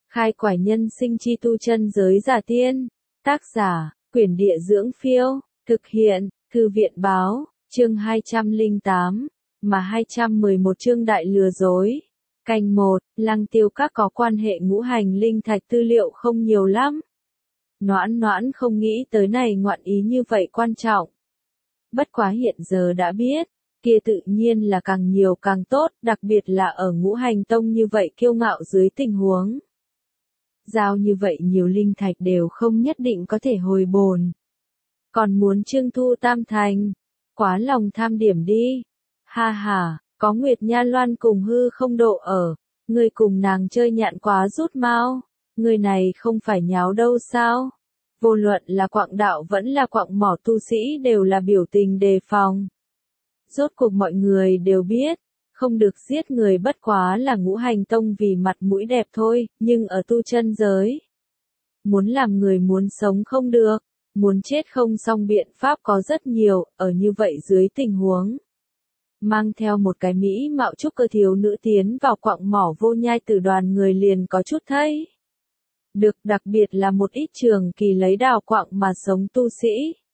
Khai quải nhân sinh chi tu chân giới giả tiên. Tác giả, Quyển Địa Dưỡng Phiêu. Thực hiện, Thư viện Báo. Chương 208. Mà 211 chương đại lừa dối. Canh 1, Lăng Tiêu Các có quan hệ ngũ hành linh thạch tư liệu không nhiều lắm. Noãn Noãn không nghĩ tới này ngoạn ý như vậy quan trọng. Bất quá hiện giờ đã biết, kia tự nhiên là càng nhiều càng tốt, đặc biệt là ở ngũ hành tông như vậy kiêu ngạo dưới tình huống. Giao như vậy nhiều linh thạch đều không nhất định có thể hồi bồn. Còn muốn trương thu tam thành, quá lòng tham điểm đi. Ha ha, có Nguyệt Nha Loan cùng hư không độ ở, người cùng nàng chơi nhạn quá rút mau, người này không phải nháo đâu sao? Vô luận là quạng đạo vẫn là quạng mỏ tu sĩ đều là biểu tình đề phòng. Rốt cuộc mọi người đều biết, không được giết người bất quá là ngũ hành tông vì mặt mũi đẹp thôi, nhưng ở tu chân giới, muốn làm người muốn sống không được, muốn chết không xong biện pháp có rất nhiều, ở như vậy dưới tình huống. Mang theo một cái mỹ mạo trúc cơ thiếu nữ tiến vào quạng mỏ Vô Nhai Tử đoàn người liền có chút thấy. Được, đặc biệt là một ít trường kỳ lấy đào quạng mà sống tu sĩ.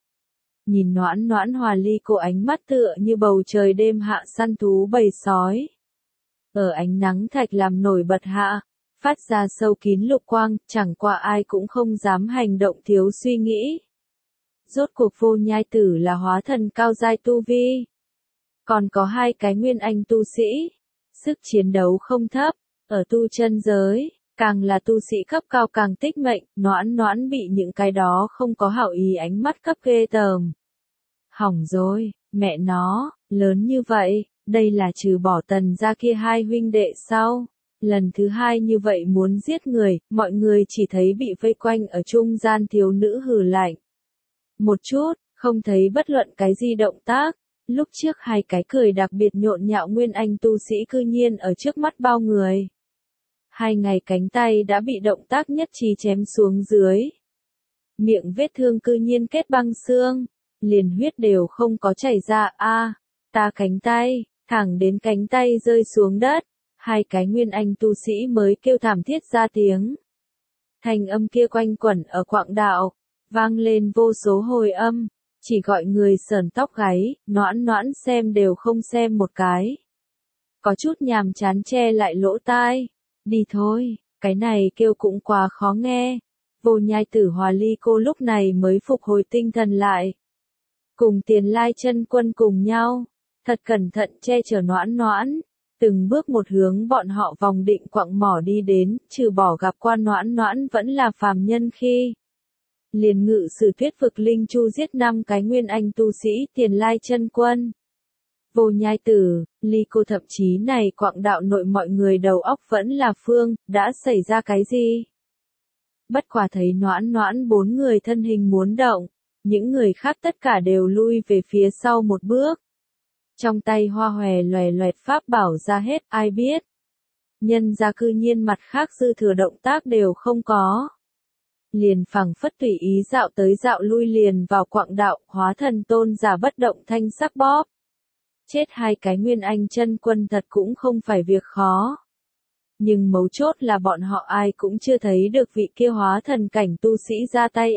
Nhìn Noãn Noãn hòa ly cô ánh mắt tựa như bầu trời đêm hạ săn thú bầy sói. Ở ánh nắng thạch làm nổi bật hạ, phát ra sâu kín lục quang, chẳng qua ai cũng không dám hành động thiếu suy nghĩ. Rốt cuộc Vô Nhai Tử là hóa thần cao giai tu vi. Còn có hai cái nguyên anh tu sĩ, sức chiến đấu không thấp, ở tu chân giới, càng là tu sĩ cấp cao càng tích mệnh, Noãn Noãn bị những cái đó không có hảo ý ánh mắt cấp ghê tởm. Hỏng rồi, mẹ nó, lớn như vậy, đây là trừ bỏ Tần ra kia hai huynh đệ sau. Lần thứ hai như vậy muốn giết người, mọi người chỉ thấy bị vây quanh ở trung gian thiếu nữ hừ lạnh. Một chút, không thấy bất luận cái gì động tác. Lúc trước hai cái cười đặc biệt nhộn nhạo nguyên anh tu sĩ cư nhiên ở trước mắt bao người. Hai ngày cánh tay đã bị động tác nhất trí chém xuống dưới. Miệng vết thương cư nhiên kết băng xương, liền huyết đều không có chảy ra. Ta cánh tay, thẳng đến cánh tay rơi xuống đất, hai cái nguyên anh tu sĩ mới kêu thảm thiết ra tiếng. Thanh âm kia quanh quẩn ở quạng đạo, vang lên vô số hồi âm. Chỉ gọi người sờn tóc gáy, Noãn Noãn xem đều không xem một cái. Có chút nhàm chán che lại lỗ tai. Đi thôi, cái này kêu cũng quá khó nghe. Vô Nhai Tử hòa ly cô lúc này mới phục hồi tinh thần lại. Cùng Tiền Lai Chân Quân cùng nhau, thật cẩn thận che chở Noãn Noãn. Từng bước một hướng bọn họ vòng định quạng mỏ đi đến, trừ bỏ gặp qua Noãn Noãn vẫn là phàm nhân khi. Liền ngự sử thuyết vực linh chu giết 5 cái nguyên anh tu sĩ Tiền Lai Chân Quân. Vô Nhai Tử, ly cô thậm chí này quạng đạo nội mọi người đầu óc vẫn là phương, đã xảy ra cái gì? Bất quả thấy Noãn Noãn 4 người thân hình muốn động, những người khác tất cả đều lui về phía sau một bước. Trong tay hoa hòe loè loẹt pháp bảo ra hết, ai biết. Nhân ra cư nhiên mặt khác dư thừa động tác đều không có. Liền phẳng phất tùy ý dạo tới dạo lui liền vào quạng đạo, hóa thần tôn giả bất động thanh sắc bóp. Chết hai cái nguyên anh chân quân thật cũng không phải việc khó. Nhưng mấu chốt là bọn họ ai cũng chưa thấy được vị kia hóa thần cảnh tu sĩ ra tay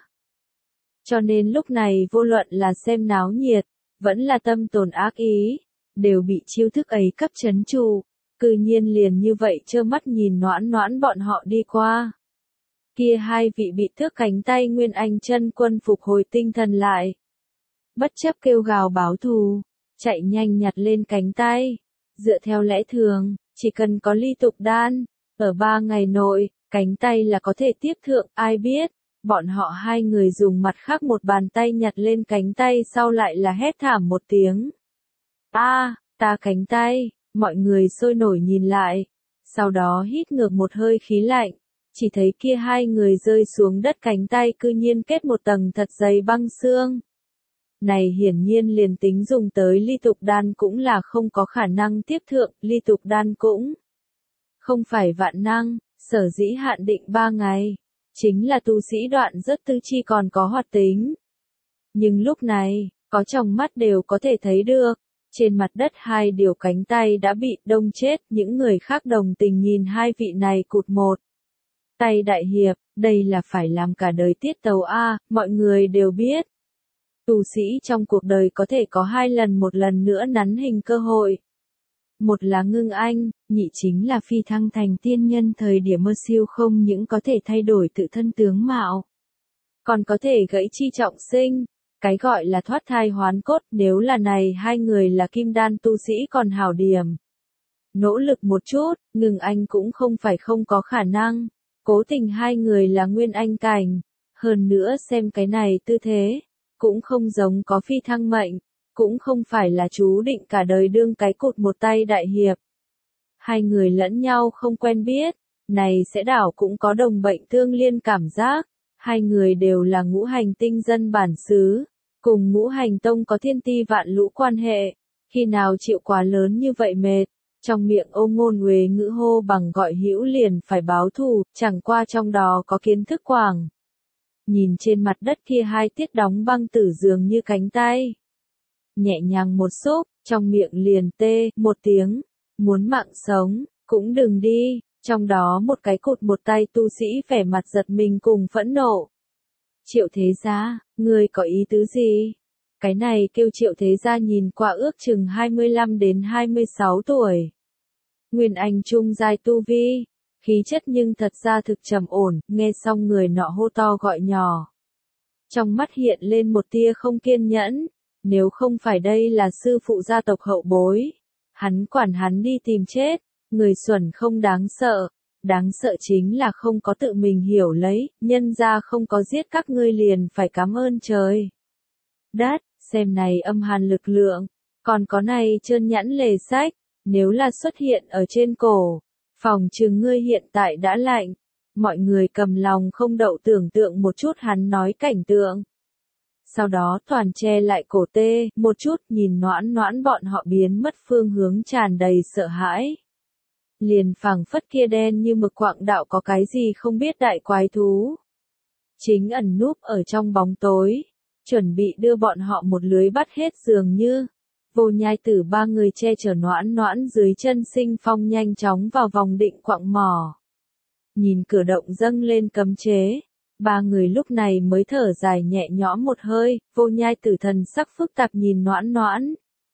Cho nên lúc này vô luận là xem náo nhiệt, vẫn là tâm tồn ác ý, đều bị chiêu thức ấy cấp chấn trụ, cư nhiên liền như vậy trơ mắt nhìn Noãn Noãn bọn họ đi qua. Kia hai vị bị thước cánh tay nguyên anh chân quân phục hồi tinh thần lại. Bất chấp kêu gào báo thù, chạy nhanh nhặt lên cánh tay. Dựa theo lẽ thường, chỉ cần có ly tục đan, ở 3 ngày nội, cánh tay là có thể tiếp thượng, ai biết. Bọn họ hai người dùng mặt khác một bàn tay nhặt lên cánh tay sau lại là hét thảm một tiếng. Ta cánh tay, mọi người sôi nổi nhìn lại. Sau đó hít ngược một hơi khí lạnh. Chỉ thấy kia hai người rơi xuống đất cánh tay cư nhiên kết một tầng thật dày băng xương. Này hiển nhiên liền tính dùng tới ly tục đan cũng là không có khả năng tiếp thượng, ly tục đan cũng không phải vạn năng, sở dĩ hạn định 3 ngày, chính là tu sĩ đoạn rất tư chi còn có hoạt tính. Nhưng lúc này, có trong mắt đều có thể thấy được, trên mặt đất hai điều cánh tay đã bị đông chết, những người khác đồng tình nhìn hai vị này cụt một Tay đại hiệp, đây là phải làm cả đời tiết tấu a, mọi người đều biết. Tu sĩ trong cuộc đời có thể có 2 lần, một lần nữa nắn hình cơ hội. Một là ngưng anh, nhị chính là phi thăng thành tiên nhân thời điểm mơ siêu, không những có thể thay đổi tự thân tướng mạo, còn có thể gãy chi trọng sinh. Cái gọi là thoát thai hoán cốt, nếu là này 2 người là kim đan tu sĩ còn hảo điểm. Nỗ lực một chút, ngưng anh cũng không phải không có khả năng. Cố tình 2 người là nguyên anh cảnh. Hơn nữa xem cái này tư thế, cũng không giống có phi thăng mệnh, cũng không phải là chú định cả đời đương cái cột một tay đại hiệp. 2 người lẫn nhau không quen biết, này sẽ đảo cũng có đồng bệnh tương liên cảm giác. 2 người đều là ngũ hành tinh dân bản xứ, cùng ngũ hành tông có thiên ti vạn lũ quan hệ, khi nào chịu quá lớn như vậy mệt, trong miệng ôm ngôn uế ngữ hô bằng gọi hữu liền phải báo thù, chẳng qua trong đó có kiến thức quảng. Nhìn trên mặt đất kia 2 tiết đóng băng tử dường như cánh tay. Nhẹ nhàng một xúc, trong miệng liền tê, một tiếng, muốn mạng sống, cũng đừng đi, trong đó một cái cột một tay tu sĩ vẻ mặt giật mình cùng phẫn nộ. Triệu thế gia, ngươi có ý tứ gì? Cái này kêu Triệu thế gia nhìn qua ước chừng 25 đến 26 tuổi. Nguyên anh trung giai tu vi, khí chất nhưng thật ra thực trầm ổn, nghe xong người nọ hô to gọi nhỏ. Trong mắt hiện lên một tia không kiên nhẫn, nếu không phải đây là sư phụ gia tộc hậu bối, hắn quản hắn đi tìm chết, người xuẩn không đáng sợ chính là không có tự mình hiểu lấy, nhân ra không có giết các ngươi liền phải cảm ơn trời. Đất, xem này âm hàn lực lượng, còn có này trơn nhẵn lề sách, nếu là xuất hiện ở trên cổ, phòng chừng ngươi hiện tại đã lạnh, mọi người cầm lòng không đậu tưởng tượng một chút hắn nói cảnh tượng. Sau đó toàn che lại cổ tê, một chút nhìn noãn noãn bọn họ biến mất phương hướng tràn đầy sợ hãi. Liền phảng phất kia đen như mực quạng đạo có cái gì không biết đại quái thú. Chính ẩn núp ở trong bóng tối, chuẩn bị đưa bọn họ một lưới bắt hết dường như. Vô Nhai Tử 3 người che chở noãn noãn dưới chân Sinh Phong nhanh chóng vào vòng định quạng mỏ. Nhìn cửa động dâng lên cấm chế. 3 người lúc này mới thở dài nhẹ nhõm một hơi, Vô Nhai Tử thần sắc phức tạp nhìn noãn noãn.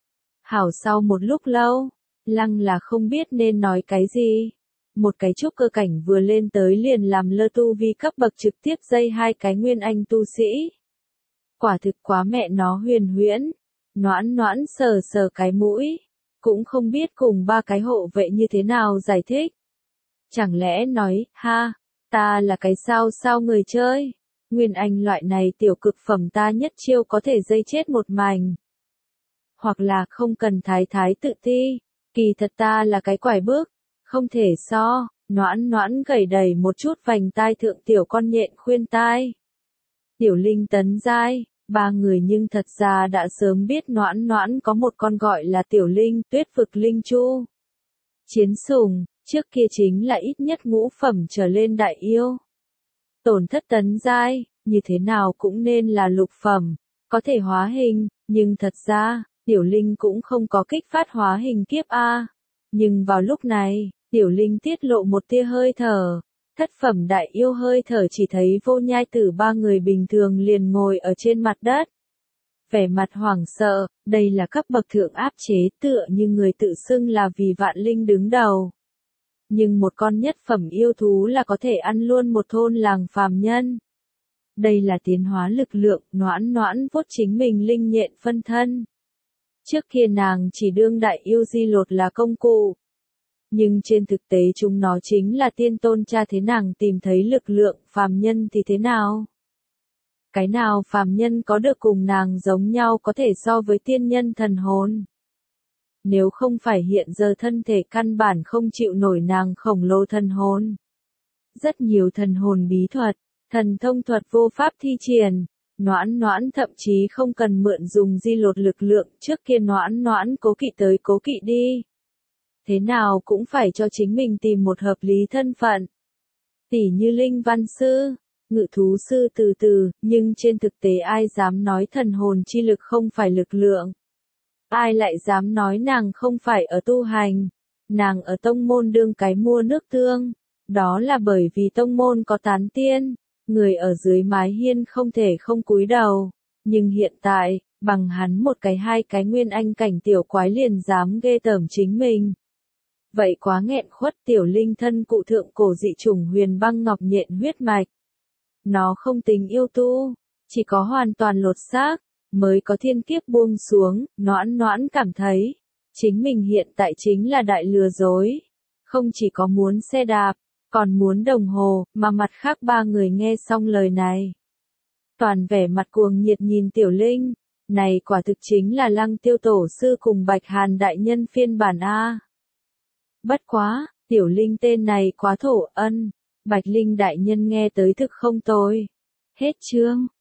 Hảo sau một lúc lâu, lăng là không biết nên nói cái gì. Một cái trúc cơ cảnh vừa lên tới liền làm lơ tu vi cấp bậc trực tiếp dây 2 cái nguyên anh tu sĩ. Quả thực quá mẹ nó huyền huyễn. Noãn noãn sờ sờ cái mũi, cũng không biết cùng 3 cái hộ vệ như thế nào giải thích. Chẳng lẽ nói, ha, ta là cái sao người chơi, nguyên anh loại này tiểu cực phẩm ta nhất chiêu có thể dây chết một mảnh. Hoặc là không cần thái thái tự ti, kỳ thật ta là cái quải bước, không thể so, noãn noãn gầy đầy một chút vành tai thượng tiểu con nhện khuyên tai. Tiểu linh tấn giai. 3 người nhưng thật ra đã sớm biết noãn noãn có một con gọi là tiểu linh, tuyết vực linh chu. Chiến sủng, trước kia chính là ít nhất ngũ phẩm trở lên đại yêu. Tổn thất tấn giai, như thế nào cũng nên là lục phẩm, có thể hóa hình, nhưng thật ra, tiểu linh cũng không có kích phát hóa hình kiếp A. Nhưng vào lúc này, tiểu linh tiết lộ một tia hơi thở. Thất phẩm đại yêu hơi thở chỉ thấy Vô Nhai Tử 3 người bình thường liền ngồi ở trên mặt đất. Vẻ mặt hoảng sợ, đây là cấp bậc thượng áp chế tựa như người tự xưng là vì vạn linh đứng đầu. Nhưng một con nhất phẩm yêu thú là có thể ăn luôn một thôn làng phàm nhân. Đây là tiến hóa lực lượng, noãn noãn vuốt chính mình linh nhện phân thân. Trước kia nàng chỉ đương đại yêu di lột là công cụ. Nhưng trên thực tế chúng nó chính là tiên tôn cha thế nàng tìm thấy lực lượng, phàm nhân thì thế nào? Cái nào phàm nhân có được cùng nàng giống nhau có thể so với tiên nhân thần hồn? Nếu không phải hiện giờ thân thể căn bản không chịu nổi nàng khổng lồ thần hồn. Rất nhiều thần hồn bí thuật, thần thông thuật vô pháp thi triển, noãn noãn thậm chí không cần mượn dùng di lột lực lượng, trước kia noãn noãn cố kỵ tới cố kỵ đi. Thế nào cũng phải cho chính mình tìm một hợp lý thân phận. Tỉ như linh văn sư, ngự thú sư từ từ, nhưng trên thực tế ai dám nói thần hồn chi lực không phải lực lượng. Ai lại dám nói nàng không phải ở tu hành, nàng ở tông môn đương cái mua nước tương, Đó là bởi vì tông môn có tán tiên, người ở dưới mái hiên không thể không cúi đầu. Nhưng hiện tại, bằng hắn một cái hai cái nguyên anh cảnh tiểu quái liền dám ghê tởm chính mình. Vậy quá nghẹn khuất. Tiểu linh thân cụ thượng cổ dị chủng huyền băng ngọc nhện huyết mạch. Nó không tính yêu tu, chỉ có hoàn toàn lột xác, mới có thiên kiếp buông xuống. Noãn noãn cảm thấy, chính mình hiện tại chính là đại lừa dối. Không chỉ có muốn xe đạp, còn muốn đồng hồ, mà mặt khác ba người nghe xong lời này. Toàn vẻ mặt cuồng nhiệt nhìn Tiểu Linh, này quả thực chính là Lăng Tiêu Tổ Sư cùng Bạch Hàn Đại Nhân phiên bản A. Bất quá, Tiểu Linh tên này quá thổ ân, Bạch Linh Đại Nhân nghe tới thực không tồi. Hết chương.